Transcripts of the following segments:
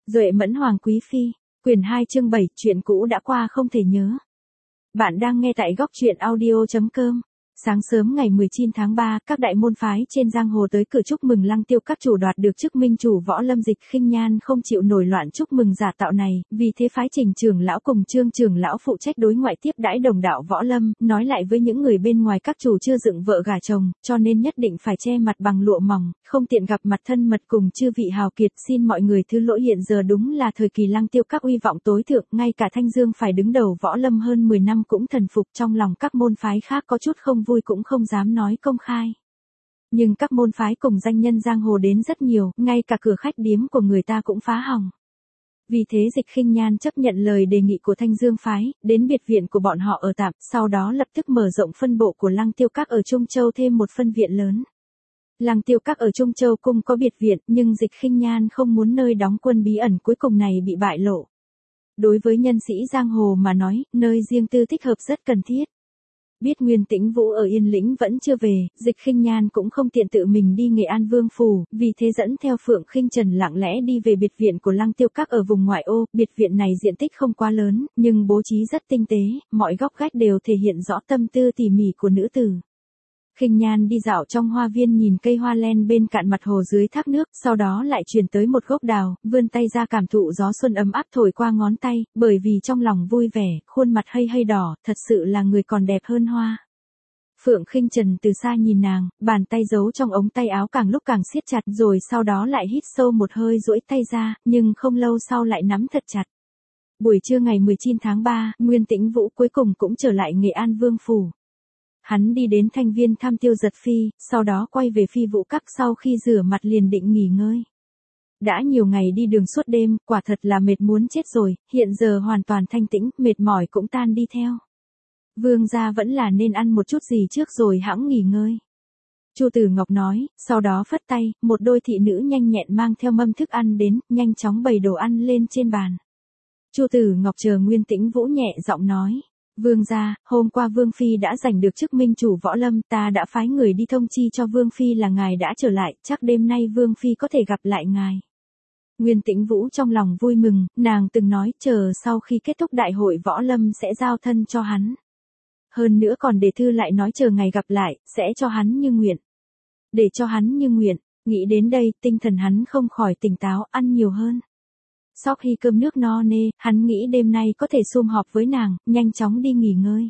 Duệ Mẫn Hoàng Quý Phi, quyển 2 chương 7, chuyện cũ đã qua không thể nhớ. Bạn đang nghe tại góc truyện audio.com. Sáng sớm ngày 19 tháng 3, các đại môn phái trên giang hồ tới cửa chúc mừng Lăng Tiêu các chủ đoạt được chức minh chủ Võ Lâm. Dịch Khinh Nhan không chịu nổi loạn chúc mừng giả tạo này, vì thế phái Trình trưởng lão cùng Trương trưởng lão phụ trách đối ngoại tiếp đãi đồng đạo Võ Lâm, nói lại với những người bên ngoài các chủ chưa dựng vợ gả chồng, cho nên nhất định phải che mặt bằng lụa mỏng, không tiện gặp mặt thân mật cùng chư vị hào kiệt. Xin mọi người thứ lỗi, hiện giờ đúng là thời kỳ Lăng Tiêu các uy vọng tối thượng, ngay cả Thanh Dương phải đứng đầu Võ Lâm hơn 10 năm cũng thần phục. Trong lòng các môn phái khác có chút không vui cũng không dám nói công khai. Nhưng các môn phái cùng danh nhân giang hồ đến rất nhiều, ngay cả cửa khách điếm của người ta cũng phá hỏng. Vì thế Dịch Khinh Nhan chấp nhận lời đề nghị của Thanh Dương phái, đến biệt viện của bọn họ ở tạm, sau đó lập tức mở rộng phân bộ của Lăng Tiêu các ở Trung Châu thêm một phân viện lớn. Lăng Tiêu các ở Trung Châu cung có biệt viện, nhưng Dịch Khinh Nhan không muốn nơi đóng quân bí ẩn cuối cùng này bị bại lộ. Đối với nhân sĩ giang hồ mà nói, nơi riêng tư thích hợp rất cần thiết. Biết Nguyên Tĩnh Vũ ở Yên Lĩnh vẫn chưa về, Dịch Khinh Nhan cũng không tiện tự mình đi Nghệ An Vương phủ, vì thế dẫn theo Phượng Khinh Trần lặng lẽ đi về biệt viện của Lăng Tiêu các ở vùng ngoại ô. Biệt viện này diện tích không quá lớn, nhưng bố trí rất tinh tế, mọi góc gách đều thể hiện rõ tâm tư tỉ mỉ của nữ tử. Khinh Nhan đi dạo trong hoa viên, nhìn cây hoa len bên cạnh mặt hồ dưới thác nước, sau đó lại chuyển tới một gốc đào, vươn tay ra cảm thụ gió xuân ấm áp thổi qua ngón tay, bởi vì trong lòng vui vẻ, khuôn mặt hơi đỏ, thật sự là người còn đẹp hơn hoa. Phượng Khinh Trần từ xa nhìn nàng, bàn tay giấu trong ống tay áo càng lúc càng siết chặt, rồi sau đó lại hít sâu một hơi duỗi tay ra, nhưng không lâu sau lại nắm thật chặt. Buổi trưa ngày 19 tháng 3, Nguyên Tĩnh Vũ cuối cùng cũng trở lại Nghệ An Vương phủ. Hắn đi đến Thanh Viên thăm Tiêu Giật Phi, sau đó quay về Phi Vũ Các, sau khi rửa mặt liền định nghỉ ngơi. Đã nhiều ngày đi đường suốt đêm, quả thật là mệt muốn chết rồi, hiện giờ hoàn toàn thanh tĩnh, mệt mỏi cũng tan đi theo. Vương gia vẫn là nên ăn một chút gì trước rồi hẵng nghỉ ngơi. Chu Tử Ngọc nói, sau đó phất tay, một đôi thị nữ nhanh nhẹn mang theo mâm thức ăn đến, nhanh chóng bày đồ ăn lên trên bàn. Chu Tử Ngọc chờ Nguyên Tĩnh Vũ nhẹ giọng nói. Vương gia, hôm qua Vương Phi đã giành được chức minh chủ Võ Lâm, ta đã phái người đi thông chi cho Vương Phi là ngài đã trở lại, chắc đêm nay Vương Phi có thể gặp lại ngài. Nguyên Tĩnh Vũ trong lòng vui mừng, nàng từng nói chờ sau khi kết thúc đại hội Võ Lâm sẽ giao thân cho hắn. Hơn nữa còn để thư lại nói chờ ngày gặp lại, sẽ cho hắn như nguyện. Để cho hắn như nguyện, nghĩ đến đây, tinh thần hắn không khỏi tỉnh táo, ăn nhiều hơn. Sau khi cơm nước no nê, hắn nghĩ đêm nay có thể sum họp với nàng, nhanh chóng đi nghỉ ngơi.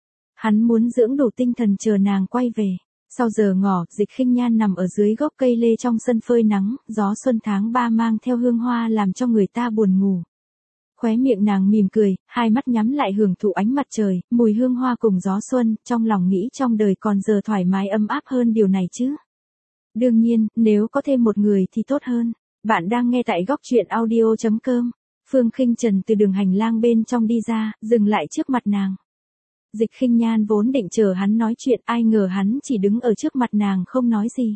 Hắn muốn dưỡng đủ tinh thần chờ nàng quay về. Sau giờ ngỏ, Dịch Khinh Nhan nằm ở dưới gốc cây lê trong sân phơi nắng, gió xuân tháng 3 mang theo hương hoa làm cho người ta buồn ngủ. Khóe miệng nàng mỉm cười, hai mắt nhắm lại hưởng thụ ánh mặt trời, mùi hương hoa cùng gió xuân, trong lòng nghĩ trong đời còn giờ thoải mái ấm áp hơn điều này chứ. Đương nhiên, nếu có thêm một người thì tốt hơn. Bạn đang nghe tại góc truyện audio.com. Phương Khinh Trần từ đường hành lang bên trong đi ra, dừng lại trước mặt nàng. Dịch Khinh Nhan vốn định chờ hắn nói chuyện, ai ngờ hắn chỉ đứng ở trước mặt nàng không nói gì.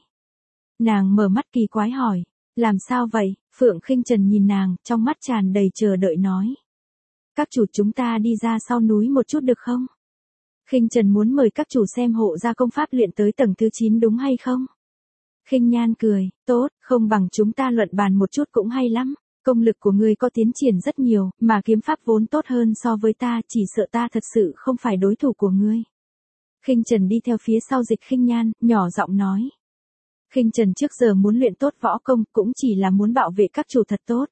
Nàng mở mắt kỳ quái hỏi, làm sao vậy? Phượng Khinh Trần nhìn nàng, trong mắt tràn đầy chờ đợi nói. Các chủ, chúng ta đi ra sau núi một chút được không? Khinh Trần muốn mời các chủ xem hộ gia công pháp luyện tới tầng thứ 9 đúng hay không? Khinh Nhan cười, tốt, không bằng chúng ta luận bàn một chút cũng hay lắm. Công lực của ngươi có tiến triển rất nhiều, mà kiếm pháp vốn tốt hơn so với ta, chỉ sợ ta thật sự không phải đối thủ của ngươi. Khinh Trần đi theo phía sau Dịch Khinh Nhan, nhỏ giọng nói. Khinh Trần trước giờ muốn luyện tốt võ công, cũng chỉ là muốn bảo vệ các chủ thật tốt.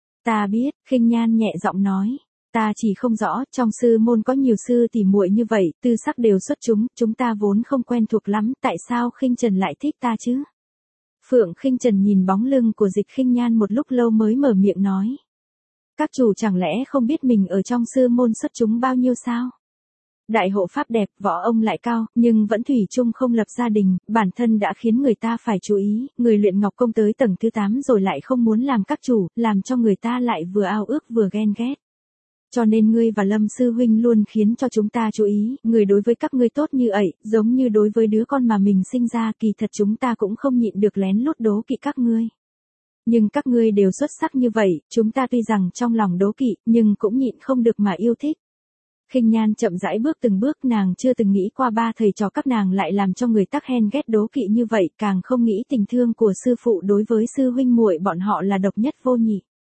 Ta biết, Khinh Nhan nhẹ giọng nói. Ta chỉ không rõ, trong sư môn có nhiều sư tỉ muội như vậy, tư sắc đều xuất chúng ta vốn không quen thuộc lắm, tại sao Khinh Trần lại thích ta chứ? Phượng Khinh Trần nhìn bóng lưng của Dịch Khinh Nhan một lúc lâu mới mở miệng nói. Các chủ chẳng lẽ không biết mình ở trong sư môn xuất chúng bao nhiêu sao? Đại hộ pháp đẹp, võ ông lại cao, nhưng vẫn thủy chung không lập gia đình, bản thân đã khiến người ta phải chú ý, người luyện ngọc công tới tầng thứ 8 rồi lại không muốn làm các chủ, làm cho người ta lại vừa ao ước vừa ghen ghét. Cho nên ngươi và Lâm sư huynh luôn khiến cho chúng ta chú ý, người đối với các ngươi tốt như ậy, giống như đối với đứa con mà mình sinh ra, kỳ thật chúng ta cũng không nhịn được lén lút đố kỵ các ngươi. Nhưng các ngươi đều xuất sắc như vậy, chúng ta tuy rằng trong lòng đố kỵ, nhưng cũng nhịn không được mà yêu thích. Khinh Nhan chậm rãi bước từng bước, nàng chưa từng nghĩ qua ba thầy trò các nàng lại làm cho người tắc hen ghét đố kỵ như vậy, càng không nghĩ tình thương của sư phụ đối với sư huynh muội bọn họ là độc nhất vô nhị.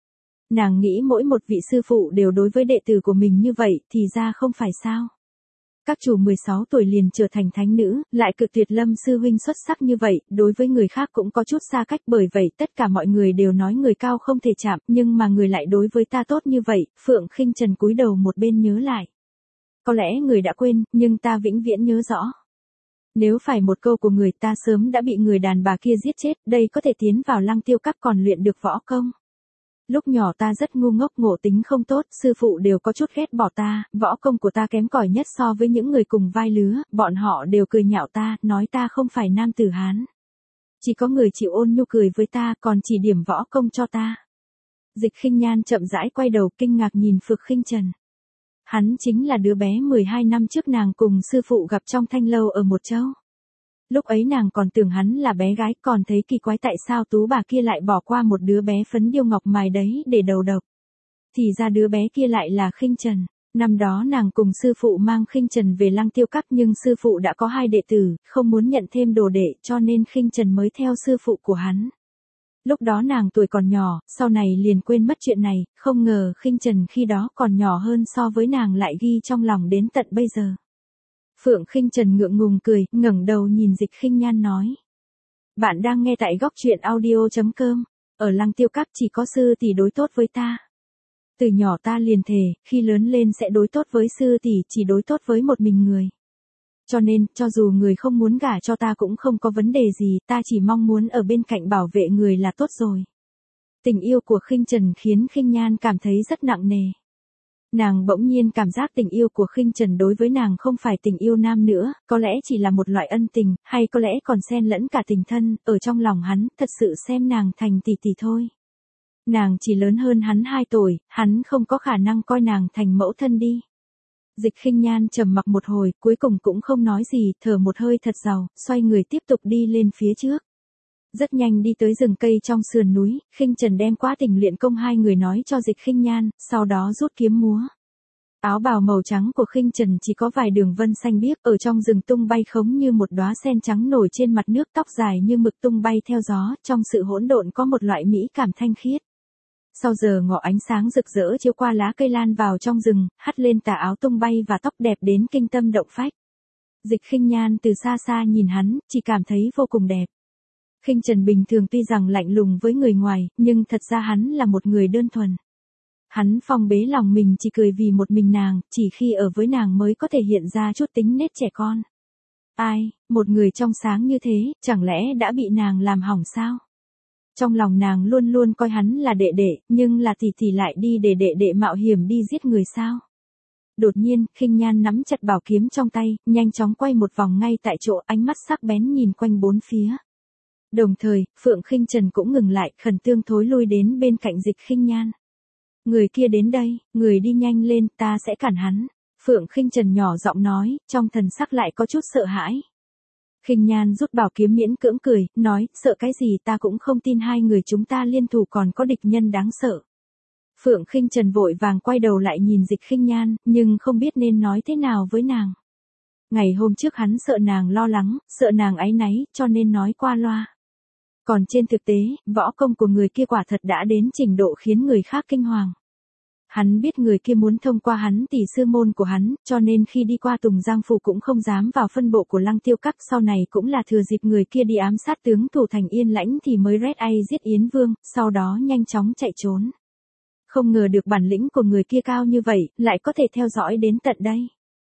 Nàng nghĩ mỗi một vị sư phụ đều đối với đệ tử của mình như vậy, thì ra không phải sao. Các chủ 16 tuổi liền trở thành thánh nữ, lại cực tuyệt Lâm sư huynh xuất sắc như vậy, đối với người khác cũng có chút xa cách, bởi vậy tất cả mọi người đều nói người cao không thể chạm, nhưng mà người lại đối với ta tốt như vậy. Phượng Khinh Trần cúi đầu một bên nhớ lại. Có lẽ người đã quên, nhưng ta vĩnh viễn nhớ rõ. Nếu phải một câu của người, ta sớm đã bị người đàn bà kia giết chết, đây có thể tiến vào Lăng Tiêu Các còn luyện được võ công. Lúc nhỏ ta rất ngu ngốc, ngộ tính không tốt, sư phụ đều có chút ghét bỏ ta, võ công của ta kém cỏi nhất so với những người cùng vai lứa, bọn họ đều cười nhạo ta, nói ta không phải nam tử Hán. Chỉ có người chịu ôn nhu cười với ta, còn chỉ điểm võ công cho ta. Dịch Khinh Nhan chậm rãi quay đầu kinh ngạc nhìn Phượng Khinh Trần. Hắn chính là đứa bé 12 năm trước nàng cùng sư phụ gặp trong thanh lâu ở Một Châu. Lúc ấy nàng còn tưởng hắn là bé gái, còn thấy kỳ quái tại sao tú bà kia lại bỏ qua một đứa bé phấn điêu ngọc mài đấy để đầu độc. Thì ra đứa bé kia lại là Khinh Trần. Năm đó nàng cùng sư phụ mang Khinh Trần về Lăng Tiêu Các, nhưng sư phụ đã có 2 đệ tử, không muốn nhận thêm đồ đệ, cho nên Khinh Trần mới theo sư phụ của hắn. Lúc đó nàng tuổi còn nhỏ, sau này liền quên mất chuyện này, không ngờ Khinh Trần khi đó còn nhỏ hơn so với nàng lại ghi trong lòng đến tận bây giờ. Phượng Khinh Trần ngượng ngùng cười, ngẩng đầu nhìn Dịch Khinh Nhan nói. Bạn đang nghe tại góc truyện audio.com, ở Lăng Tiêu Các chỉ có sư tỷ đối tốt với ta. Từ nhỏ ta liền thề, khi lớn lên sẽ đối tốt với sư tỷ, chỉ đối tốt với một mình người. Cho nên, cho dù người không muốn gả cho ta cũng không có vấn đề gì, ta chỉ mong muốn ở bên cạnh bảo vệ người là tốt rồi. Tình yêu của Khinh Trần khiến Khinh Nhan cảm thấy rất nặng nề. Nàng bỗng nhiên cảm giác tình yêu của Khinh Trần đối với nàng không phải tình yêu nam nữa, có lẽ chỉ là một loại ân tình, hay có lẽ còn xen lẫn cả tình thân, ở trong lòng hắn, thật sự xem nàng thành tỷ tỷ thôi. Nàng chỉ lớn hơn hắn 2 tuổi, hắn không có khả năng coi nàng thành mẫu thân đi. Dịch Khinh Nhan trầm mặc một hồi, cuối cùng cũng không nói gì, thở một hơi thật giàu, xoay người tiếp tục đi lên phía trước. Rất nhanh đi tới rừng cây trong sườn núi, Khinh Trần đem quá trình luyện công 2 người nói cho Dịch Khinh Nhan, sau đó rút kiếm múa. Áo bào màu trắng của Khinh Trần chỉ có vài đường vân xanh biếc, ở trong rừng tung bay khống như một đóa sen trắng nổi trên mặt nước, tóc dài như mực tung bay theo gió, trong sự hỗn độn có một loại mỹ cảm thanh khiết. Sau giờ ngọ ánh sáng rực rỡ chiếu qua lá cây lan vào trong rừng, hắt lên tà áo tung bay và tóc đẹp đến kinh tâm động phách. Dịch Khinh Nhan từ xa xa nhìn hắn, chỉ cảm thấy vô cùng đẹp. Khinh Trần bình thường tuy rằng lạnh lùng với người ngoài, nhưng thật ra hắn là một người đơn thuần. Hắn phong bế lòng mình chỉ cười vì một mình nàng, chỉ khi ở với nàng mới có thể hiện ra chút tính nết trẻ con. Ai, một người trong sáng như thế, chẳng lẽ đã bị nàng làm hỏng sao? Trong lòng nàng luôn luôn coi hắn là đệ đệ, nhưng là tỷ tỷ lại đi để đệ đệ mạo hiểm đi giết người sao? Đột nhiên, Khinh Nhan nắm chặt bảo kiếm trong tay, nhanh chóng quay một vòng ngay tại chỗ, ánh mắt sắc bén nhìn quanh bốn phía. Đồng thời, Phượng Khinh Trần cũng ngừng lại, khẩn trương thối lui đến bên cạnh Dịch Khinh Nhan. Người kia đến đây, người đi nhanh lên, ta sẽ cản hắn. Phượng Khinh Trần nhỏ giọng nói, trong thần sắc lại có chút sợ hãi. Khinh Nhan rút bảo kiếm miễn cưỡng cười, nói, sợ cái gì, ta cũng không tin 2 người chúng ta liên thủ còn có địch nhân đáng sợ. Phượng Khinh Trần vội vàng quay đầu lại nhìn Dịch Khinh Nhan, nhưng không biết nên nói thế nào với nàng. Ngày hôm trước hắn sợ nàng lo lắng, sợ nàng áy náy, cho nên nói qua loa. Còn trên thực tế, võ công của người kia quả thật đã đến trình độ khiến người khác kinh hoàng. Hắn biết người kia muốn thông qua hắn tỷ sư môn của hắn, cho nên khi đi qua Tùng Giang Phủ cũng không dám vào phân bộ của Lăng Tiêu Các, sau này cũng là thừa dịp người kia đi ám sát tướng thủ thành Yên Lãnh thì mới rét ai giết Yến Vương, sau đó nhanh chóng chạy trốn. Không ngờ được bản lĩnh của người kia cao như vậy, lại có thể theo dõi đến tận đây.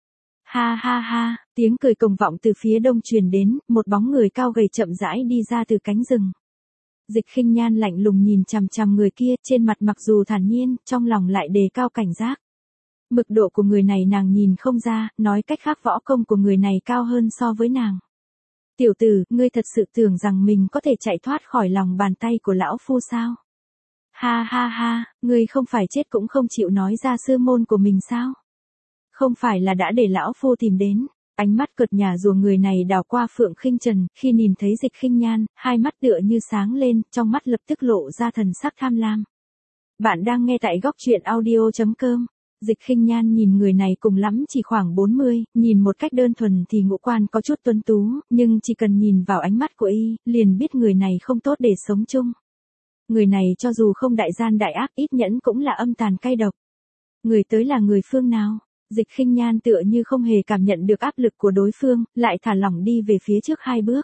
Ha ha ha, tiếng cười cồng vọng từ phía đông truyền đến, một bóng người cao gầy chậm rãi đi ra từ cánh rừng. Dịch Khinh Nhan lạnh lùng nhìn chằm chằm người kia, trên mặt mặc dù thản nhiên, trong lòng lại đề cao cảnh giác. Mực độ của người này nàng nhìn không ra, nói cách khác võ công của người này cao hơn so với nàng. Tiểu tử, ngươi thật sự tưởng rằng mình có thể chạy thoát khỏi lòng bàn tay của lão phu sao? Ha ha ha, ngươi không phải chết cũng không chịu nói ra sư môn của mình sao? Không phải là đã để lão phu tìm đến. Ánh mắt cợt nhả rùa người này đảo qua Phượng Khinh Trần, khi nhìn thấy Dịch Khinh Nhan, hai mắt tựa như sáng lên, trong mắt lập tức lộ ra thần sắc tham lam. Bạn đang nghe tại góc truyện audio.com. Dịch Khinh Nhan nhìn người này cùng lắm chỉ khoảng 40, nhìn một cách đơn thuần thì ngũ quan có chút tuấn tú, nhưng chỉ cần nhìn vào ánh mắt của y, liền biết người này không tốt để sống chung. Người này cho dù không đại gian đại ác, ít nhẫn cũng là âm tàn cay độc. Người tới là người phương nào? Dịch Khinh Nhan tựa như không hề cảm nhận được áp lực của đối phương, lại thả lỏng đi về phía trước 2 bước.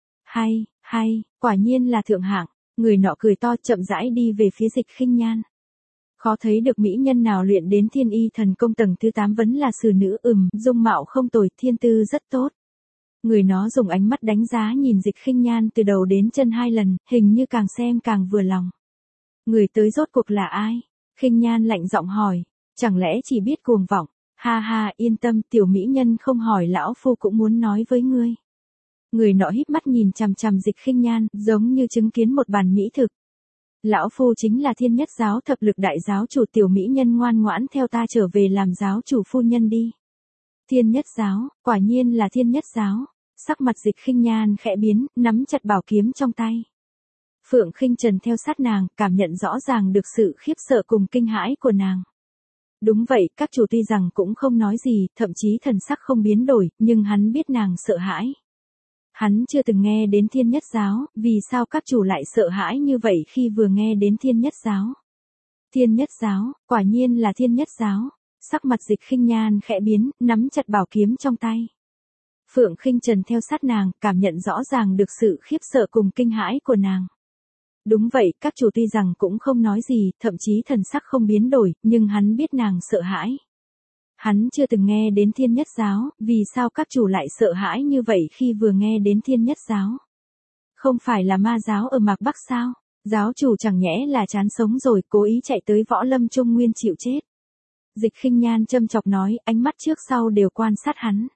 Hay, quả nhiên là thượng hạng. Người nọ cười to chậm rãi đi về phía Dịch Khinh Nhan. Khó thấy được mỹ nhân nào luyện đến thiên y thần công tầng thứ 8 vẫn là xử nữ, dung mạo không tồi, thiên tư rất tốt. Người nó dùng ánh mắt đánh giá nhìn Dịch Khinh Nhan từ đầu đến chân 2 lần, hình như càng xem càng vừa lòng. Người tới rốt cuộc là ai? Khinh Nhan lạnh giọng hỏi, chẳng lẽ chỉ biết cuồng vọng? Ha ha, yên tâm, tiểu mỹ nhân không hỏi lão phu cũng muốn nói với ngươi. Người nọ híp mắt nhìn chằm chằm Dịch Khinh Nhan, giống như chứng kiến một bàn mỹ thực. Lão phu chính là Thiên Nhất Giáo thập lực đại giáo chủ, tiểu mỹ nhân ngoan ngoãn theo ta trở về làm giáo chủ phu nhân đi. Thiên Nhất Giáo, quả nhiên là Thiên Nhất Giáo. Sắc mặt Dịch Khinh Nhan khẽ biến, nắm chặt bảo kiếm trong tay. Phượng Khinh Trần theo sát nàng, cảm nhận rõ ràng được sự khiếp sợ cùng kinh hãi của nàng. Đúng vậy, các chủ tuy rằng cũng không nói gì, thậm chí thần sắc không biến đổi, nhưng hắn biết nàng sợ hãi. Hắn chưa từng nghe đến Thiên Nhất Giáo, vì sao các chủ lại sợ hãi như vậy khi vừa nghe đến Thiên Nhất Giáo? Thiên Nhất Giáo, quả nhiên là Thiên Nhất Giáo. Sắc mặt Dịch Khinh Nhan khẽ biến, nắm chặt bảo kiếm trong tay. Phượng Khinh Trần theo sát nàng, cảm nhận rõ ràng được sự khiếp sợ cùng kinh hãi của nàng. Đúng vậy, các chủ tuy rằng cũng không nói gì, thậm chí thần sắc không biến đổi, nhưng hắn biết nàng sợ hãi. Hắn chưa từng nghe đến Thiên Nhất Giáo, vì sao các chủ lại sợ hãi như vậy khi vừa nghe đến Thiên Nhất Giáo? Không phải là ma giáo ở Mạc Bắc sao? Giáo chủ chẳng nhẽ là chán sống rồi, cố ý chạy tới Võ Lâm Trung Nguyên chịu chết. Dịch Khinh Nhan châm chọc nói, ánh mắt trước sau đều quan sát hắn.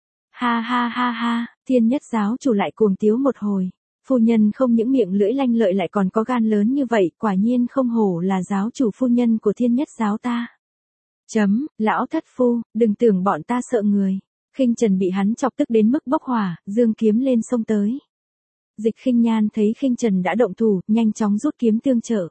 Ha, Thiên Nhất Giáo chủ lại cuồng tiếu một hồi. Phu nhân không những miệng lưỡi lanh lợi lại còn có gan lớn như vậy, quả nhiên không hổ là giáo chủ phu nhân của Thiên Nhất Giáo ta. Lão thất phu, đừng tưởng bọn ta sợ người. Khinh Trần bị hắn chọc tức đến mức bốc hỏa, giương kiếm lên xông tới. Dịch Khinh Nhan thấy Khinh Trần đã động thủ, nhanh chóng rút kiếm tương trợ.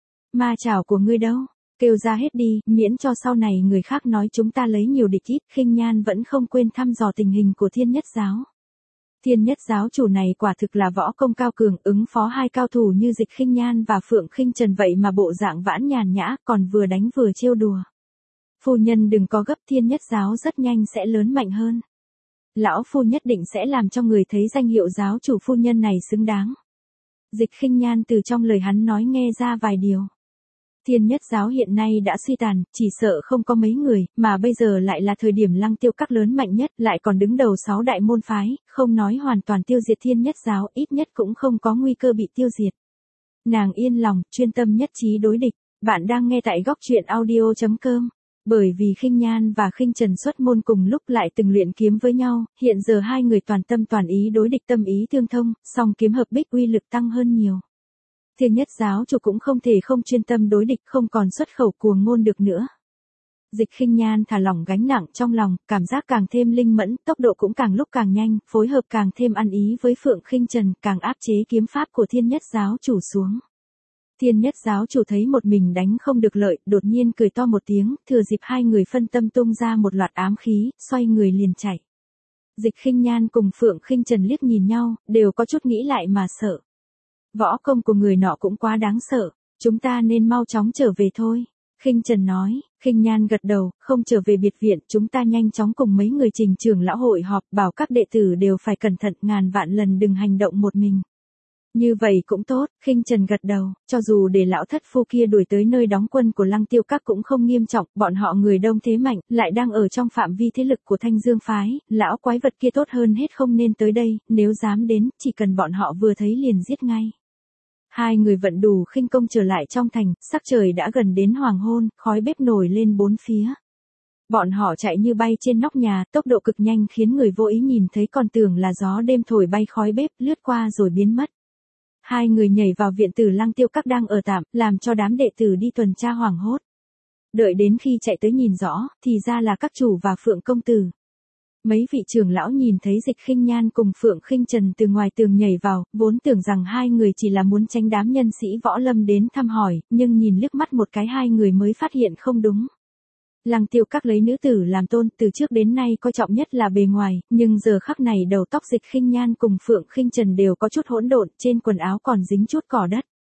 Ma chảo của ngươi đâu? Kêu ra hết đi, miễn cho sau này người khác nói chúng ta lấy nhiều địch ít. Khinh Nhan vẫn không quên thăm dò tình hình của Thiên Nhất Giáo. Thiên Nhất Giáo chủ này quả thực là võ công cao cường, ứng phó 2 cao thủ như Dịch Khinh Nhan và Phượng Khinh Trần vậy mà bộ dạng vãn nhàn nhã, còn vừa đánh vừa trêu đùa. Phu nhân đừng có gấp, Thiên Nhất Giáo rất nhanh sẽ lớn mạnh hơn. Lão phu nhất định sẽ làm cho người thấy danh hiệu giáo chủ phu nhân này xứng đáng. Dịch Khinh Nhan từ trong lời hắn nói nghe ra vài điều. Thiên Nhất Giáo hiện nay đã suy tàn, chỉ sợ không có mấy người, mà bây giờ lại là thời điểm Lăng Tiêu Các lớn mạnh nhất, lại còn đứng đầu 6 đại môn phái, không nói hoàn toàn tiêu diệt Thiên Nhất Giáo, ít nhất cũng không có nguy cơ bị tiêu diệt. Nàng yên lòng, chuyên tâm nhất trí đối địch. Bạn đang nghe tại góc truyện audio.com. Bởi vì Khinh Nhan và Khinh Trần xuất môn cùng lúc lại từng luyện kiếm với nhau, hiện giờ 2 người toàn tâm toàn ý đối địch, tâm ý tương thông, song kiếm hợp bích uy lực tăng hơn nhiều. Thiên Nhất Giáo chủ cũng không thể không chuyên tâm đối địch, không còn xuất khẩu cuồng ngôn được nữa. Dịch Khinh Nhan thả lỏng gánh nặng trong lòng, cảm giác càng thêm linh mẫn, tốc độ cũng càng lúc càng nhanh, phối hợp càng thêm ăn ý với Phượng Khinh Trần, càng áp chế kiếm pháp của Thiên Nhất Giáo chủ xuống. Thiên Nhất Giáo chủ thấy một mình đánh không được lợi, đột nhiên cười to một tiếng, thừa dịp 2 người phân tâm tung ra một loạt ám khí, xoay người liền chạy. Dịch Khinh Nhan cùng Phượng Khinh Trần liếc nhìn nhau, đều có chút nghĩ lại mà sợ. Võ công của người nọ cũng quá đáng sợ, chúng ta nên mau chóng trở về thôi. Khinh Trần nói. Khinh Nhan gật đầu, không trở về biệt viện, chúng ta nhanh chóng cùng mấy người Trình trưởng lão hội họp, bảo các đệ tử đều phải cẩn thận, ngàn vạn lần đừng hành động một mình. Như vậy cũng tốt, Khinh Trần gật đầu, cho dù để lão thất phu kia đuổi tới nơi đóng quân của Lăng Tiêu Các cũng không nghiêm trọng, bọn họ người đông thế mạnh, lại đang ở trong phạm vi thế lực của Thanh Dương phái, lão quái vật kia tốt hơn hết không nên tới đây, nếu dám đến, chỉ cần bọn họ vừa thấy liền giết ngay. 2 người vận đủ khinh công trở lại trong thành, sắc trời đã gần đến hoàng hôn, khói bếp nổi lên 4 phía. Bọn họ chạy như bay trên nóc nhà, tốc độ cực nhanh khiến người vô ý nhìn thấy còn tưởng là gió đêm thổi bay khói bếp, lướt qua rồi biến mất. 2 người nhảy vào viện tử Lăng Tiêu Các đang ở tạm, làm cho đám đệ tử đi tuần tra hoảng hốt. Đợi đến khi chạy tới nhìn rõ, thì ra là các chủ và Phượng công tử. Mấy vị trưởng lão nhìn thấy Dịch Khinh Nhan cùng Phượng Khinh Trần từ ngoài tường nhảy vào, vốn tưởng rằng 2 người chỉ là muốn tránh đám nhân sĩ võ lâm đến thăm hỏi, nhưng nhìn liếc mắt một cái 2 người mới phát hiện không đúng. Lăng Tiêu Các lấy nữ tử làm tôn, từ trước đến nay coi trọng nhất là bề ngoài, nhưng giờ khắc này đầu tóc Dịch Khinh Nhan cùng Phượng Khinh Trần đều có chút hỗn độn, trên quần áo còn dính chút cỏ đất.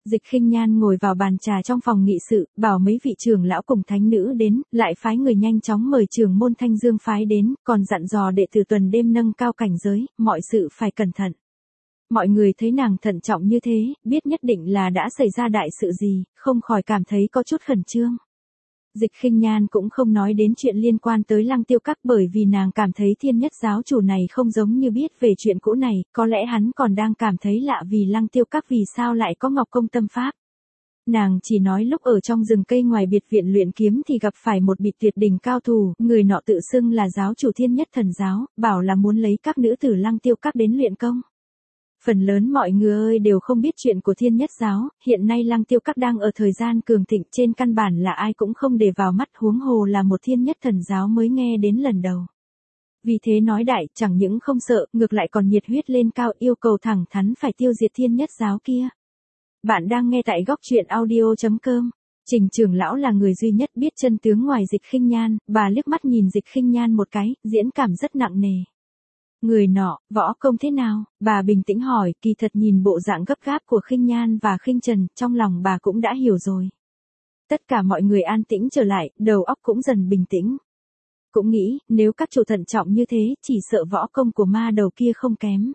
Dịch Khinh Nhan ngồi vào bàn trà trong phòng nghị sự, bảo mấy vị trưởng lão cùng thánh nữ đến, lại phái người nhanh chóng mời trưởng môn Thanh Dương phái đến, còn dặn dò đệ tử tuần đêm nâng cao cảnh giới, mọi sự phải cẩn thận. Mọi người thấy nàng thận trọng như thế, biết nhất định là đã xảy ra đại sự gì, không khỏi cảm thấy có chút khẩn trương. Dịch Khinh Nhan cũng không nói đến chuyện liên quan tới Lăng Tiêu Các bởi vì nàng cảm thấy Thiên Nhất giáo chủ này không giống như biết về chuyện cũ này, có lẽ hắn còn đang cảm thấy lạ vì Lăng Tiêu Các vì sao lại có Ngọc Công tâm pháp. Nàng chỉ nói lúc ở trong rừng cây ngoài biệt viện luyện kiếm thì gặp phải một bịt tuyệt đỉnh cao thủ, người nọ tự xưng là giáo chủ Thiên Nhất thần giáo, bảo là muốn lấy các nữ tử Lăng Tiêu Các đến luyện công. Phần lớn mọi người đều không biết chuyện của Thiên Nhất giáo, hiện nay Lăng Tiêu Các đang ở thời gian cường thịnh, trên căn bản là ai cũng không để vào mắt, huống hồ là một Thiên Nhất thần giáo mới nghe đến lần đầu. Vì thế nói đại, chẳng những không sợ, ngược lại còn nhiệt huyết lên cao, yêu cầu thẳng thắn phải tiêu diệt Thiên Nhất giáo kia. Bạn đang nghe tại góc truyện audio.com. Trình trưởng lão là người duy nhất biết chân tướng ngoài Dịch Khinh Nhan, bà liếc mắt nhìn Dịch Khinh Nhan một cái, diễn cảm rất nặng nề. Người nọ, võ công thế nào? Bà bình tĩnh hỏi, kỳ thật nhìn bộ dạng gấp gáp của Khinh Nhan và Khinh Trần, trong lòng bà cũng đã hiểu rồi. Tất cả mọi người an tĩnh trở lại, đầu óc cũng dần bình tĩnh. Cũng nghĩ, nếu các chủ thận trọng như thế, chỉ sợ võ công của ma đầu kia không kém.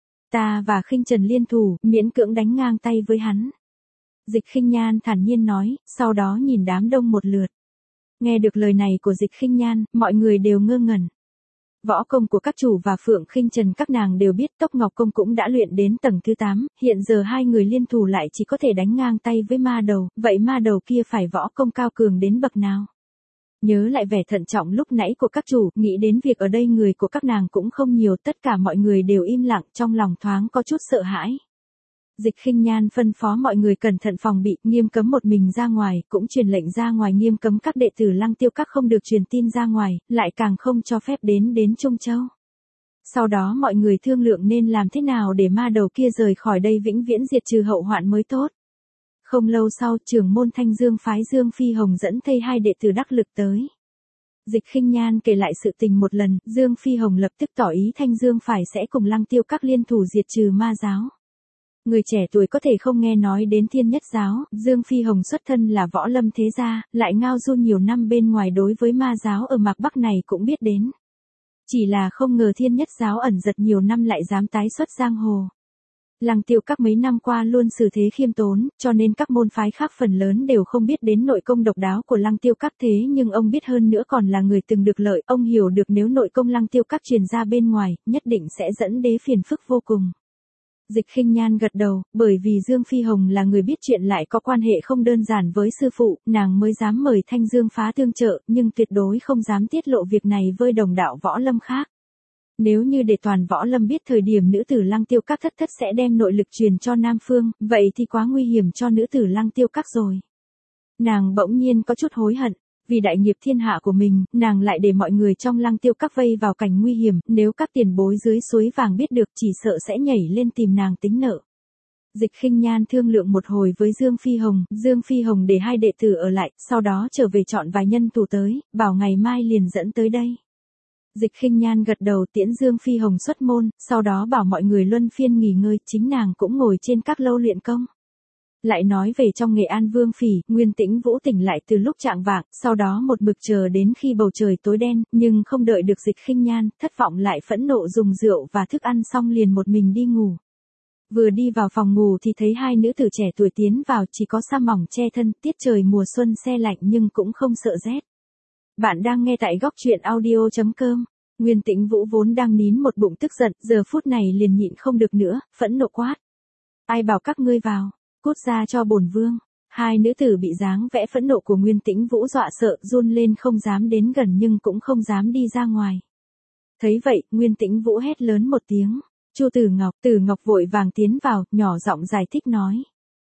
Ta và Khinh Trần liên thủ, miễn cưỡng đánh ngang tay với hắn. Dịch Khinh Nhan thản nhiên nói, sau đó nhìn đám đông một lượt. Nghe được lời này của Dịch Khinh Nhan, mọi người đều ngơ ngẩn. Võ công của các chủ và Phượng Khinh Trần các nàng đều biết, Tốc Ngọc Công cũng đã luyện đến tầng thứ 8, hiện giờ hai người liên thủ lại chỉ có thể đánh ngang tay với ma đầu, vậy ma đầu kia phải võ công cao cường đến bậc nào? Nhớ lại vẻ thận trọng lúc nãy của các chủ, nghĩ đến việc ở đây người của các nàng cũng không nhiều, tất cả mọi người đều im lặng, trong lòng thoáng có chút sợ hãi. Dịch Khinh Nhan phân phó mọi người cẩn thận phòng bị, nghiêm cấm một mình ra ngoài, cũng truyền lệnh ra ngoài nghiêm cấm các đệ tử Lăng Tiêu Các không được truyền tin ra ngoài, lại càng không cho phép đến Trung Châu. Sau đó mọi người thương lượng nên làm thế nào để ma đầu kia rời khỏi đây vĩnh viễn diệt trừ hậu hoạn mới tốt. Không lâu sau, trưởng môn Thanh Dương phái Dương Phi Hồng dẫn thây hai đệ tử đắc lực tới. Dịch Khinh Nhan kể lại sự tình một lần, Dương Phi Hồng lập tức tỏ ý Thanh Dương phải sẽ cùng Lăng Tiêu Các liên thủ diệt trừ ma giáo. Người trẻ tuổi có thể không nghe nói đến Thiên Nhất giáo, Dương Phi Hồng xuất thân là võ lâm thế gia, lại ngao du nhiều năm bên ngoài đối với ma giáo ở Mạc Bắc này cũng biết đến. Chỉ là không ngờ Thiên Nhất giáo ẩn giật nhiều năm lại dám tái xuất giang hồ. Lăng Tiêu Các mấy năm qua luôn xử thế khiêm tốn, cho nên các môn phái khác phần lớn đều không biết đến nội công độc đáo của Lăng Tiêu Các, thế nhưng ông biết hơn nữa còn là người từng được lợi, ông hiểu được nếu nội công Lăng Tiêu Các truyền ra bên ngoài, nhất định sẽ dẫn đến phiền phức vô cùng. Dịch Khinh Nhan gật đầu, bởi vì Dương Phi Hồng là người biết chuyện lại có quan hệ không đơn giản với sư phụ, nàng mới dám mời Thanh Dương phá tương trợ, nhưng tuyệt đối không dám tiết lộ việc này với đồng đạo võ lâm khác. Nếu như để toàn võ lâm biết thời điểm nữ tử Lăng Tiêu Các thất sẽ đem nội lực truyền cho Nam Phương, vậy thì quá nguy hiểm cho nữ tử Lăng Tiêu Các rồi. Nàng bỗng nhiên có chút hối hận. Vì đại nghiệp thiên hạ của mình, nàng lại để mọi người trong Lăng Tiêu Các vây vào cảnh nguy hiểm, nếu các tiền bối dưới suối vàng biết được chỉ sợ sẽ nhảy lên tìm nàng tính nợ. Dịch Khinh Nhan thương lượng một hồi với Dương Phi Hồng để hai đệ tử ở lại, sau đó trở về chọn vài nhân thủ tới, bảo ngày mai liền dẫn tới đây. Dịch Khinh Nhan gật đầu tiễn Dương Phi Hồng xuất môn, sau đó bảo mọi người luân phiên nghỉ ngơi, chính nàng cũng ngồi trên các lâu luyện công. Lại nói về trong Nghệ An Vương Phỉ, Nguyên Tĩnh Vũ tỉnh lại từ lúc chạng vạng, sau đó một mực chờ đến khi bầu trời tối đen, nhưng không đợi được Dịch Khinh Nhan, thất vọng lại phẫn nộ dùng rượu và thức ăn xong liền một mình đi ngủ. Vừa đi vào phòng ngủ thì thấy hai nữ tử trẻ tuổi tiến vào, chỉ có sa mỏng che thân, tiết trời mùa xuân se lạnh nhưng cũng không sợ rét. Bạn đang nghe tại góc truyện audio.com. Nguyên Tĩnh Vũ vốn đang nín một bụng tức giận, giờ phút này liền nhịn không được nữa, phẫn nộ quát. Ai bảo các ngươi vào? Cút ra cho bổn vương. Hai nữ tử bị dáng vẽ phẫn nộ của Nguyên Tĩnh Vũ dọa sợ, run lên không dám đến gần nhưng cũng không dám đi ra ngoài. Thấy vậy, Nguyên Tĩnh Vũ hét lớn một tiếng. Chu Tử Ngọc vội vàng tiến vào, nhỏ giọng giải thích nói.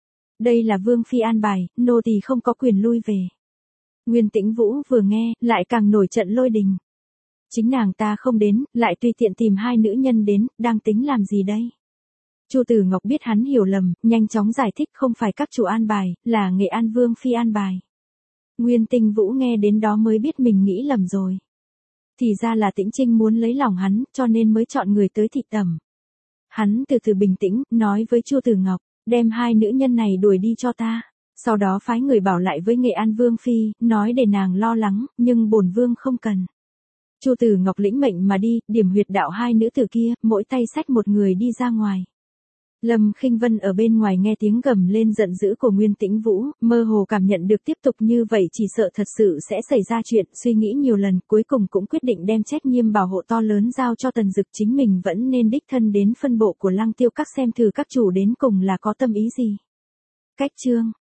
Đây là Vương Phi an bài, nô tỳ không có quyền lui về. Nguyên Tĩnh Vũ vừa nghe, lại càng nổi trận lôi đình. Chính nàng ta không đến, lại tùy tiện tìm hai nữ nhân đến, đang tính làm gì đây? Chu Tử Ngọc biết hắn hiểu lầm, nhanh chóng giải thích không phải các chủ an bài, là Nghệ An Vương Phi an bài. Nguyên Tĩnh Vũ nghe đến đó mới biết mình nghĩ lầm rồi. Thì ra là Tĩnh Trinh muốn lấy lòng hắn, cho nên mới chọn người tới thị tẩm. Hắn từ từ bình tĩnh, nói với Chu Tử Ngọc. đem hai nữ nhân này đuổi đi cho ta. Sau đó phái người bảo lại với Nghệ An Vương Phi, nói để nàng lo lắng, nhưng bổn vương không cần. Chu Tử Ngọc lĩnh mệnh mà đi, điểm huyệt đạo hai nữ tử kia, mỗi tay xách một người đi ra ngoài. Lâm Khinh Vân ở bên ngoài nghe tiếng gầm lên giận dữ của Nguyên Tĩnh Vũ, mơ hồ cảm nhận được tiếp tục như vậy chỉ sợ thật sự sẽ xảy ra chuyện, suy nghĩ nhiều lần, cuối cùng cũng quyết định đem trách nhiệm bảo hộ to lớn giao cho Tần Dực, chính mình vẫn nên đích thân đến phân bộ của Lăng Tiêu Các xem thử các chủ đến cùng là có tâm ý gì. Cách chương